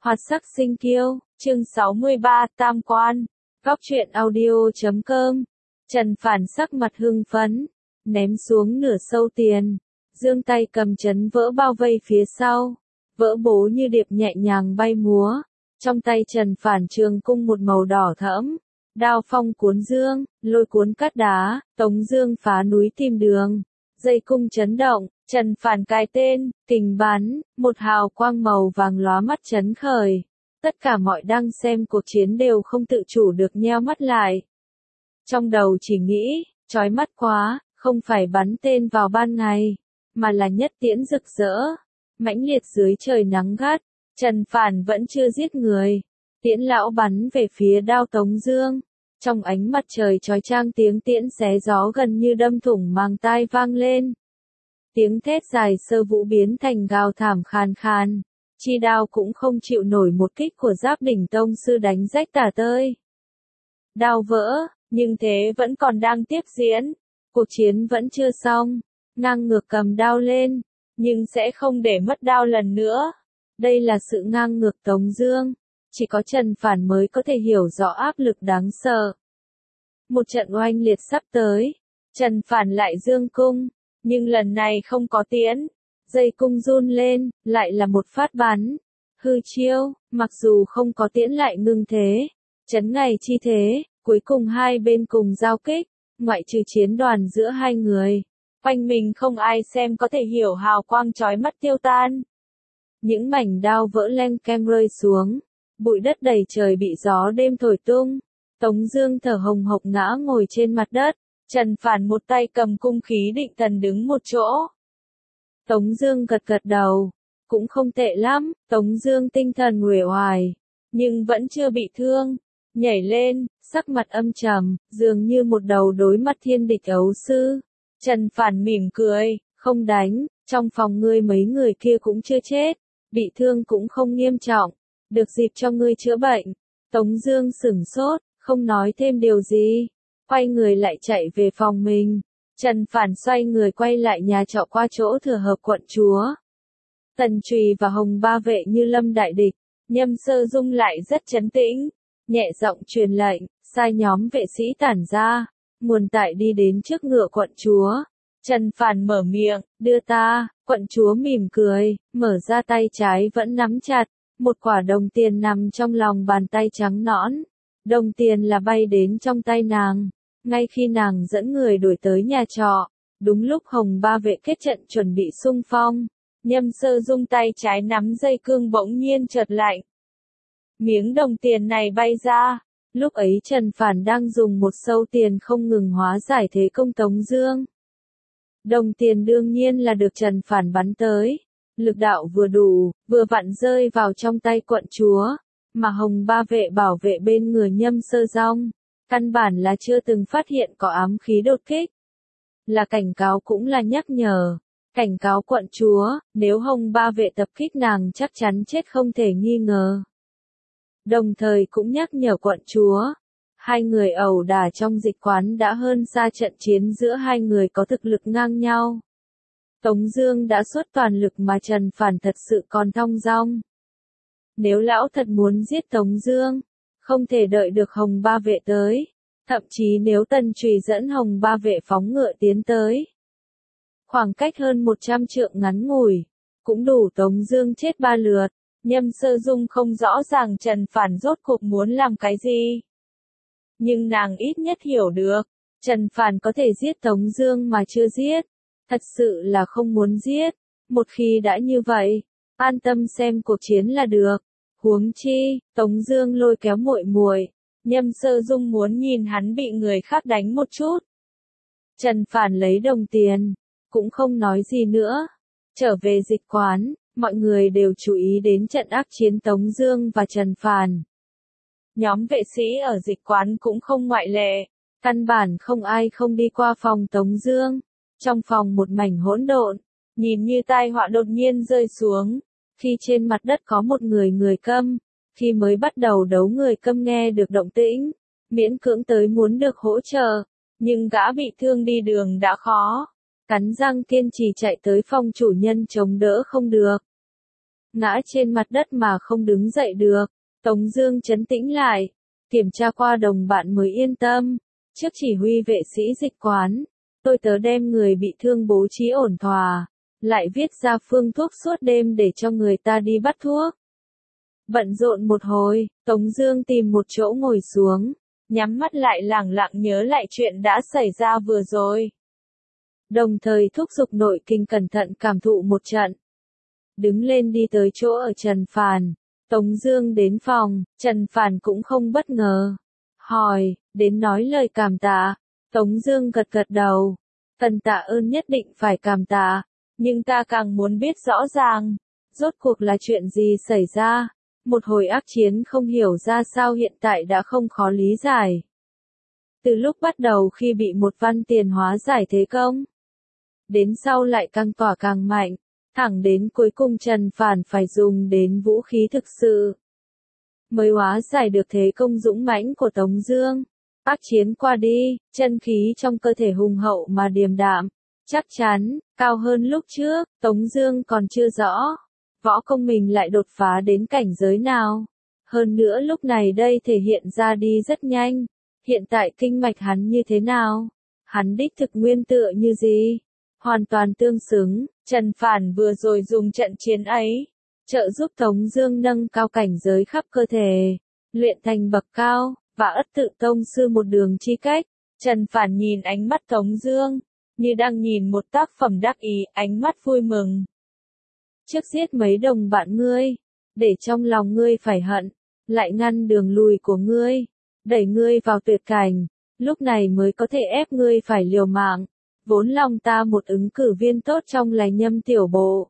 Hoạt sắc sinh kiêu, chương 63, Tam Quan, góc truyện audio.com. Trần Phản sắc mặt hưng phấn, ném xuống nửa sâu tiền, giương tay cầm chấn vỡ bao vây phía sau, vỡ bố như điệp nhẹ nhàng bay múa, trong tay Trần Phản trường cung một màu đỏ thẫm, đao phong cuốn dương, lôi cuốn cắt đá, tống dương phá núi tìm đường, dây cung chấn động. Trần Phản cài tên, kình bắn, một hào quang màu vàng lóa mắt chấn khởi. Tất cả mọi đang xem cuộc chiến đều không tự chủ được nheo mắt lại. Trong đầu chỉ nghĩ, chói mắt quá, không phải bắn tên vào ban ngày, mà là nhất tiễn rực rỡ, mãnh liệt dưới trời nắng gắt. Trần Phản vẫn chưa giết người. Tiễn lão bắn về phía đao Tống Dương. Trong ánh mặt trời chói chang tiếng tiễn xé gió gần như đâm thủng màng tai vang lên. Tiếng thét dài sơ vũ biến thành gào thảm khàn khàn, chi đao cũng không chịu nổi một kích của Giáp Đỉnh Tông sư đánh rách tả tơi. Đao vỡ, nhưng thế vẫn còn đang tiếp diễn, cuộc chiến vẫn chưa xong, ngang ngược cầm đao lên, nhưng sẽ không để mất đao lần nữa. Đây là sự ngang ngược Tống Dương, chỉ có Trần Phản mới có thể hiểu rõ áp lực đáng sợ. Một trận oanh liệt sắp tới, Trần Phản lại dương cung. Nhưng lần này không có tiễn, dây cung run lên, lại là một phát bắn. Hư chiêu, mặc dù không có tiễn lại ngưng thế, chấn ngày chi thế, cuối cùng hai bên cùng giao kích, ngoại trừ chiến đoàn giữa hai người. Quanh mình không ai xem có thể hiểu hào quang chói mắt tiêu tan. Những mảnh đao vỡ leng keng rơi xuống, bụi đất đầy trời bị gió đêm thổi tung. Tống Dương thở hồng hộc ngã ngồi trên mặt đất. Trần Phản một tay cầm cung khí định thần đứng một chỗ. Tống Dương gật gật đầu, cũng không tệ lắm. Tống Dương tinh thần uể oải, nhưng vẫn chưa bị thương. Nhảy lên, sắc mặt âm trầm, dường như một đầu đối mặt thiên địch ấu sư. Trần Phản mỉm cười, không đánh. Trong phòng ngươi mấy người kia cũng chưa chết, bị thương cũng không nghiêm trọng, được dịp cho ngươi chữa bệnh. Tống Dương sững sốt, không nói thêm điều gì. Quay người lại chạy về phòng mình. Trần Phản xoay người quay lại nhà trọ qua chỗ Thừa Hợp quận chúa. Tần Trùy và Hồng Ba Vệ như lâm đại địch. Nhâm Sơ Dung lại rất trấn tĩnh, nhẹ giọng truyền lệnh, sai nhóm vệ sĩ tản ra, muôn tại đi đến trước ngựa quận chúa. Trần Phản mở miệng, đưa ta. Quận chúa mỉm cười, mở ra tay trái vẫn nắm chặt, một quả đồng tiền nằm trong lòng bàn tay trắng nõn. Đồng tiền là bay đến trong tay nàng. Ngay khi nàng dẫn người đuổi tới nhà trọ, đúng lúc Hồng Ba Vệ kết trận chuẩn bị xung phong, Nhâm Sơ Dung tay trái nắm dây cương bỗng nhiên chợt lạnh. Miếng đồng tiền này bay ra, lúc ấy Trần Phản đang dùng một sâu tiền không ngừng hóa giải thế công Tống Dương. Đồng tiền đương nhiên là được Trần Phản bắn tới, lực đạo vừa đủ, vừa vặn rơi vào trong tay quận chúa, mà Hồng Ba Vệ bảo vệ bên người Nhâm Sơ Dung. Căn bản là chưa từng phát hiện có ám khí đột kích. Là cảnh cáo cũng là nhắc nhở. Cảnh cáo quận chúa, nếu Hồng Ba Vệ tập kích nàng chắc chắn chết không thể nghi ngờ. Đồng thời cũng nhắc nhở quận chúa. Hai người ẩu đả trong dịch quán đã hơn xa trận chiến giữa hai người có thực lực ngang nhau. Tống Dương đã xuất toàn lực mà Trần Phản thật sự còn thong dong. Nếu lão thật muốn giết Tống Dương, không thể đợi được Hồng Ba Vệ tới. Thậm chí nếu Tần Trùy dẫn Hồng Ba Vệ phóng ngựa tiến tới. Khoảng cách hơn 100 trượng ngắn ngủi, cũng đủ Tống Dương chết 3 lượt. Nhâm Sơ Dung không rõ ràng Trần Phản rốt cuộc muốn làm cái gì. Nhưng nàng ít nhất hiểu được, Trần Phản có thể giết Tống Dương mà chưa giết. Thật sự là không muốn giết. Một khi đã như vậy, an tâm xem cuộc chiến là được. Huống chi, Tống Dương lôi kéo muội muội, Nhâm Sơ Dung muốn nhìn hắn bị người khác đánh một chút. Trần Phản lấy đồng tiền, cũng không nói gì nữa. Trở về dịch quán, mọi người đều chú ý đến trận ác chiến Tống Dương và Trần Phản. Nhóm vệ sĩ ở dịch quán cũng không ngoại lệ, căn bản không ai không đi qua phòng Tống Dương. Trong phòng một mảnh hỗn độn, nhìn như tai họa đột nhiên rơi xuống. Khi trên mặt đất có một người câm, khi mới bắt đầu đấu người câm nghe được động tĩnh, miễn cưỡng tới muốn được hỗ trợ, nhưng gã bị thương đi đường đã khó, cắn răng kiên trì chạy tới phòng chủ nhân chống đỡ không được. ngã trên mặt đất mà không đứng dậy được. Tống Dương trấn tĩnh lại, kiểm tra qua đồng bạn mới yên tâm. Trước chỉ huy vệ sĩ dịch quán, tôi tớ đem người bị thương bố trí ổn thỏa, lại viết ra phương thuốc suốt đêm để cho người ta đi bắt thuốc. Bận rộn một hồi, Tống Dương tìm một chỗ ngồi xuống, nhắm mắt lại lẳng lặng nhớ lại chuyện đã xảy ra vừa rồi. Đồng thời thúc giục nội kinh cẩn thận cảm thụ một trận. Đứng lên đi tới chỗ ở Trần Phàn. Tống Dương đến phòng, Trần Phàn cũng không bất ngờ. Hỏi, đến nói lời cảm tạ. Tống Dương gật gật đầu. Cần tạ ơn nhất định phải cảm tạ, nhưng ta càng muốn biết rõ ràng, rốt cuộc là chuyện gì xảy ra. Một hồi ác chiến không hiểu ra sao hiện tại đã không khó lý giải. Từ lúc bắt đầu khi bị một văn tiền hóa giải thế công, đến sau lại càng tỏa càng mạnh, thẳng đến cuối cùng Trần Phàn phải dùng đến vũ khí thực sự, mới hóa giải được thế công dũng mãnh của Tống Dương. Ác chiến qua đi, chân khí trong cơ thể hùng hậu mà điềm đạm, chắc chắn, cao hơn lúc trước. Tống Dương còn chưa rõ, võ công mình lại đột phá đến cảnh giới nào. Hơn nữa lúc này đây thể hiện ra đi rất nhanh. Hiện tại kinh mạch hắn như thế nào? Hắn đích thực nguyên tựa như gì? Hoàn toàn tương xứng. Trần Phàn vừa rồi dùng trận chiến ấy, trợ giúp Tống Dương nâng cao cảnh giới khắp cơ thể, luyện thành bậc cao, và ất tự tông sư một đường chi cách. Trần Phàn nhìn ánh mắt Tống Dương, như đang nhìn một tác phẩm đắc ý, ánh mắt vui mừng. Trước giết mấy đồng bạn ngươi, để trong lòng ngươi phải hận, lại ngăn đường lùi của ngươi, đẩy ngươi vào tuyệt cảnh, lúc này mới có thể ép ngươi phải liều mạng. Vốn lòng ta một ứng cử viên tốt trong Lài Nhâm tiểu bộ.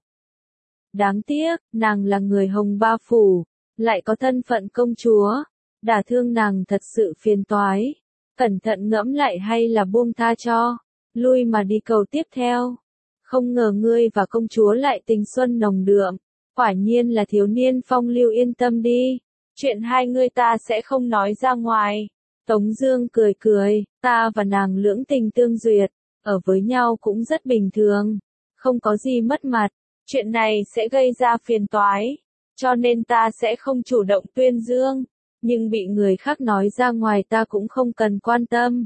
Đáng tiếc, nàng là người Hồng Ba Phủ, lại có thân phận công chúa. Đả thương nàng thật sự phiền toái. Cẩn thận ngẫm lại hay là buông tha cho, lui mà đi cầu tiếp theo. Không ngờ ngươi và công chúa lại tình xuân nồng đượm. Quả nhiên là thiếu niên phong lưu, yên tâm đi. Chuyện hai ngươi ta sẽ không nói ra ngoài. Tống Dương cười cười, ta và nàng lưỡng tình tương duyệt, ở với nhau cũng rất bình thường, không có gì mất mặt. Chuyện này sẽ gây ra phiền toái, cho nên ta sẽ không chủ động tuyên dương, nhưng bị người khác nói ra ngoài ta cũng không cần quan tâm.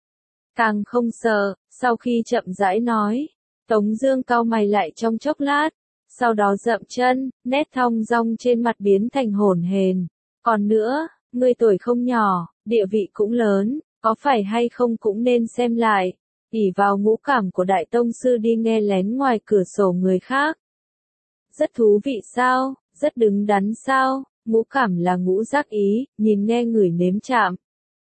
Càng không sợ. Sau khi chậm rãi nói, Tống Dương cau mày lại trong chốc lát, sau đó dậm chân, nét thong dong trên mặt biến thành hổn hển. Còn nữa, ngươi tuổi không nhỏ, địa vị cũng lớn, có phải hay không cũng nên xem lại. Ỷ vào ngũ cảm của đại tông sư đi nghe lén ngoài cửa sổ người khác. Rất thú vị sao, rất đứng đắn sao, ngũ cảm là ngũ giác ý, nhìn nghe ngửi nếm chạm.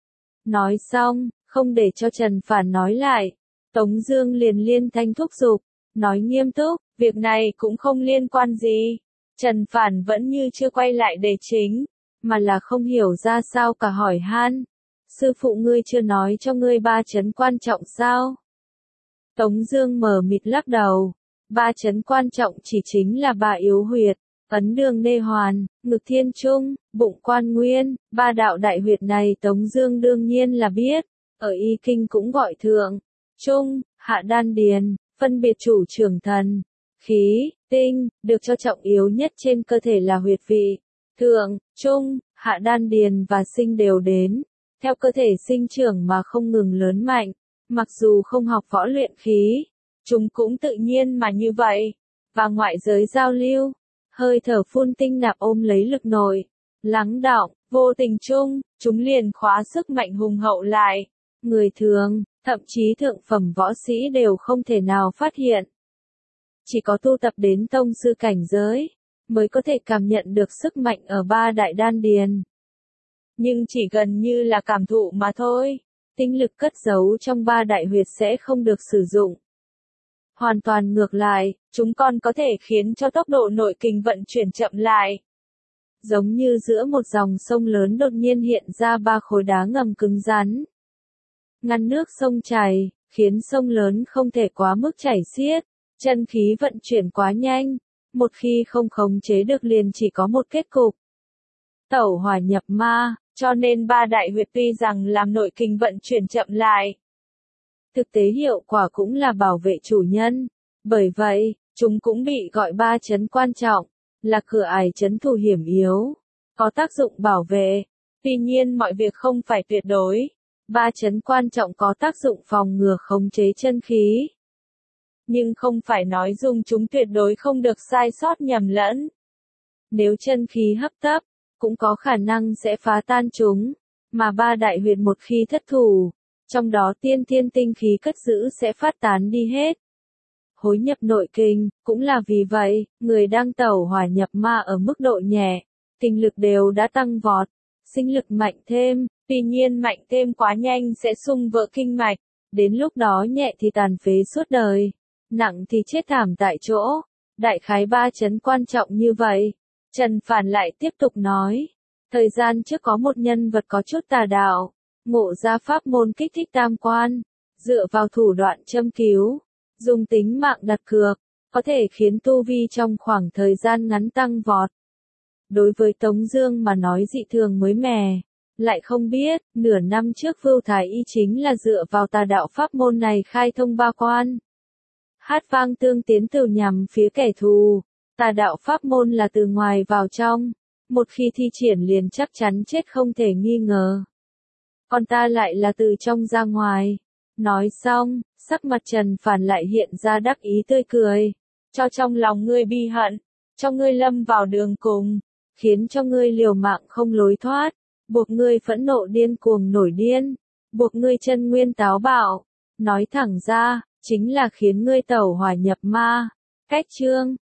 Nói xong, không để cho Trần Phàn nói lại, Tống Dương liền liên thanh thúc giục, nói nghiêm túc, việc này cũng không liên quan gì. Trần Phàn vẫn như chưa quay lại đề chính, mà là không hiểu ra sao cả hỏi han. Sư phụ ngươi chưa nói cho ngươi ba chấn quan trọng sao? Tống Dương mờ mịt lắc đầu. Ba chấn quan trọng chỉ chính là ba yếu huyệt, ấn đường nê hoàn, ngực thiên trung, bụng quan nguyên. Ba đạo đại huyệt này Tống Dương đương nhiên là biết, ở y kinh cũng gọi thượng, trung, hạ đan điền, phân biệt chủ trưởng thần, khí, tinh, được cho trọng yếu nhất trên cơ thể là huyệt vị. Thượng, trung, hạ đan điền và sinh đều đến theo cơ thể sinh trưởng mà không ngừng lớn mạnh. Mặc dù không học võ luyện khí, chúng cũng tự nhiên mà như vậy. Và ngoại giới giao lưu, hơi thở phun tinh nạp ôm lấy lực nội, lắng đọng, vô tình chung, chúng liền khóa sức mạnh hùng hậu lại. Người thường, thậm chí thượng phẩm võ sĩ đều không thể nào phát hiện. Chỉ có tu tập đến tông sư cảnh giới, mới có thể cảm nhận được sức mạnh ở ba đại đan điền. Nhưng chỉ gần như là cảm thụ mà thôi. Tinh lực cất giấu trong ba đại huyệt sẽ không được sử dụng. Hoàn toàn ngược lại, chúng còn có thể khiến cho tốc độ nội kình vận chuyển chậm lại. Giống như giữa một dòng sông lớn đột nhiên hiện ra ba khối đá ngầm cứng rắn, ngăn nước sông chảy, khiến sông lớn không thể quá mức chảy xiết. Chân khí vận chuyển quá nhanh, một khi không khống chế được liền chỉ có một kết cục: tẩu hỏa nhập ma. Cho nên ba đại huyệt tuy rằng làm nội kình vận chuyển chậm lại, thực tế hiệu quả cũng là bảo vệ chủ nhân. Bởi vậy, chúng cũng bị gọi ba chấn quan trọng. là cửa ải trấn thủ hiểm yếu, có tác dụng bảo vệ. Tuy nhiên mọi việc không phải tuyệt đối. Ba chấn quan trọng có tác dụng phòng ngừa khống chế chân khí. Nhưng không phải nói dùng chúng tuyệt đối không được sai sót nhầm lẫn. Nếu chân khí hấp tấp, cũng có khả năng sẽ phá tan chúng, mà ba đại huyệt một khi thất thủ, trong đó tiên thiên tinh khí cất giữ sẽ phát tán đi hết. Hối nhập nội kinh, cũng là vì vậy, người đang tẩu hỏa nhập ma ở mức độ nhẹ, kinh lực đều đã tăng vọt, sinh lực mạnh thêm, tuy nhiên mạnh thêm quá nhanh sẽ xung vỡ kinh mạch, đến lúc đó nhẹ thì tàn phế suốt đời, nặng thì chết thảm tại chỗ. Đại khái ba chấn quan trọng như vậy. Trần Phản lại tiếp tục nói, thời gian trước có một nhân vật có chút tà đạo, ngộ ra pháp môn kích thích tam quan, dựa vào thủ đoạn châm cứu, dùng tính mạng đặt cược, có thể khiến tu vi trong khoảng thời gian ngắn tăng vọt. Đối với Tống Dương mà nói dị thường mới mẻ, lại không biết, nửa năm trước Vưu Thái Y chính là dựa vào tà đạo pháp môn này khai thông ba quan. Hát vang tương tiến từ nhằm phía kẻ thù, tà đạo pháp môn là từ ngoài vào trong, một khi thi triển liền chắc chắn chết không thể nghi ngờ. Còn ta lại là từ trong ra ngoài. Nói xong, sắc mặt Trần Phản lại hiện ra đắc ý tươi cười, cho trong lòng ngươi bi hận, cho ngươi lâm vào đường cùng, khiến cho ngươi liều mạng không lối thoát, buộc ngươi phẫn nộ điên cuồng nổi điên, buộc ngươi chân nguyên táo bạo, nói thẳng ra, chính là khiến ngươi tẩu hỏa nhập ma. Cách chương